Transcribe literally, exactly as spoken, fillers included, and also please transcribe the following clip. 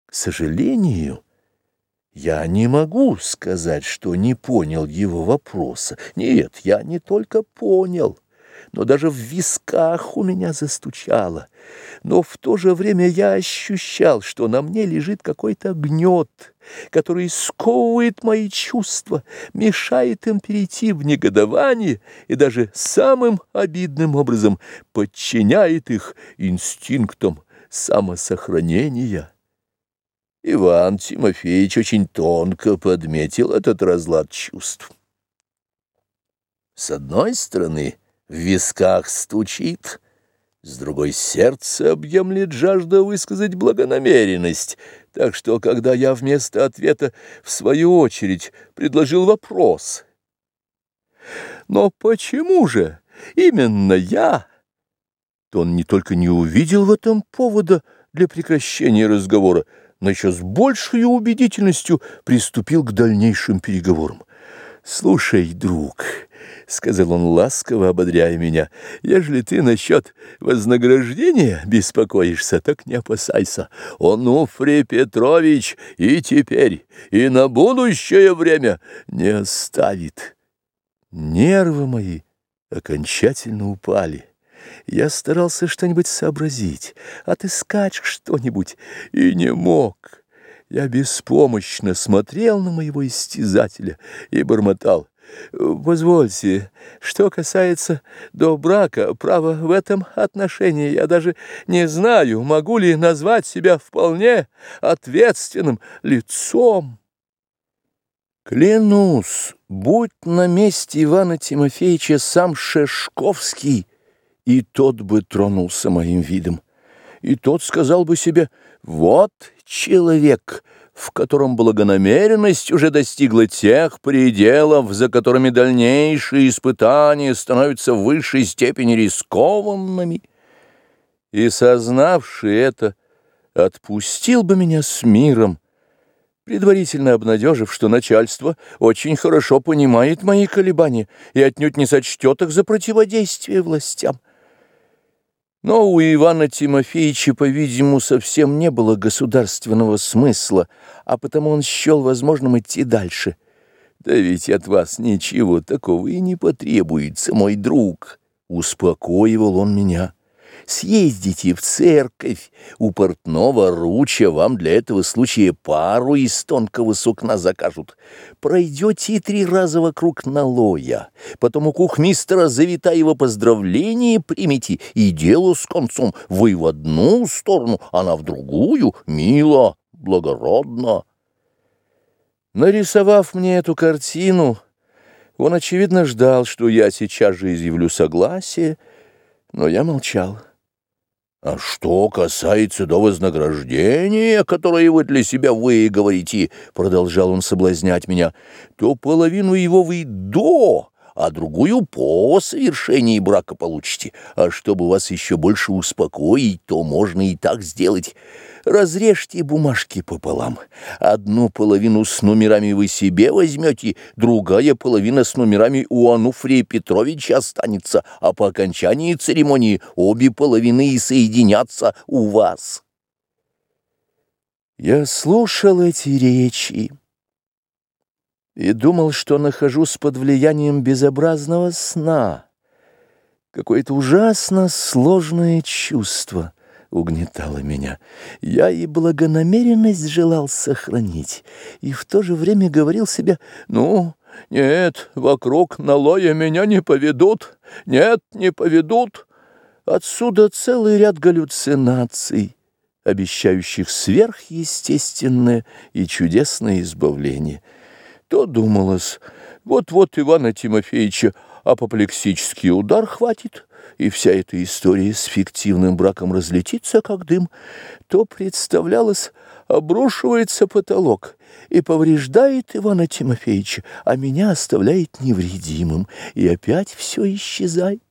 К сожалению, я не могу сказать, что не понял его вопроса. Нет, я не только понял, но даже в висках у меня застучало. Но в то же время я ощущал, что на мне лежит какой-то гнет, который сковывает мои чувства, мешает им перейти в негодование и даже самым обидным образом подчиняет их инстинктам самосохранения. Иван Тимофеевич очень тонко подметил этот разлад чувств. С одной стороны, в висках стучит, с другой сердце объемлет жажда высказать благонамеренность, так что, когда я вместо ответа, в свою очередь, предложил вопрос: «Но почему же именно я?», то он не только не увидел в этом повода для прекращения разговора, но еще с большей убедительностью приступил к дальнейшим переговорам. «Слушай, друг», — сказал он, ласково ободряя меня, — «ежели ты насчет вознаграждения беспокоишься, так не опасайся. Онуфрий Петрович и теперь, и на будущее время не оставит». Нервы мои окончательно упали. Я старался что-нибудь сообразить, отыскать что-нибудь, и не мог. Я беспомощно смотрел на моего истязателя и бормотал: «Позвольте, что касается до брака, право, в этом отношении я даже не знаю, могу ли назвать себя вполне ответственным лицом». Клянусь, будь на месте Ивана Тимофеевича сам Шишковский, и тот бы тронулся моим видом, и тот сказал бы себе: «Вот человек, в котором благонамеренность уже достигла тех пределов, за которыми дальнейшие испытания становятся в высшей степени рискованными». И, сознавший это, отпустил бы меня с миром, предварительно обнадежив, что начальство очень хорошо понимает мои колебания и отнюдь не сочтет их за противодействие властям. Но у Ивана Тимофеевича, по-видимому, совсем не было государственного смысла, а потому он счел возможным идти дальше. «Да ведь от вас ничего такого и не потребуется, мой друг», — успокоивал он меня. «Съездите в церковь, у портного Руча вам для этого случая пару из тонкого сукна закажут. Пройдете три раза вокруг налоя, потом у кухмистера Завитаева поздравление примите, и дело с концом. Вы в одну сторону, она в другую, мило, благородно». Нарисовав мне эту картину, он, очевидно, ждал, что я сейчас же изъявлю согласие, но я молчал. «А что касается до вознаграждения, которое вы для себя выговорите, — продолжал он соблазнять меня, — то половину его вы до, а другую по совершении брака получите. А чтобы вас еще больше успокоить, то можно и так сделать. Разрежьте бумажки пополам. Одну половину с номерами вы себе возьмете, другая половина с номерами у Онуфрия Петровича останется, а по окончании церемонии обе половины и соединятся у вас». Я слушал эти речи и думал, что нахожусь под влиянием безобразного сна. Какое-то ужасно сложное чувство угнетало меня. Я и благонамеренность желал сохранить, и в то же время говорил себе: «Ну, нет, вокруг налоя меня не поведут, нет, не поведут». Отсюда целый ряд галлюцинаций, обещающих сверхъестественное и чудесное избавление. То думалось: вот-вот Ивана Тимофеевича апоплексический удар хватит, и вся эта история с фиктивным браком разлетится, как дым. То представлялось: обрушивается потолок и повреждает Ивана Тимофеевича, а меня оставляет невредимым, и опять все исчезает.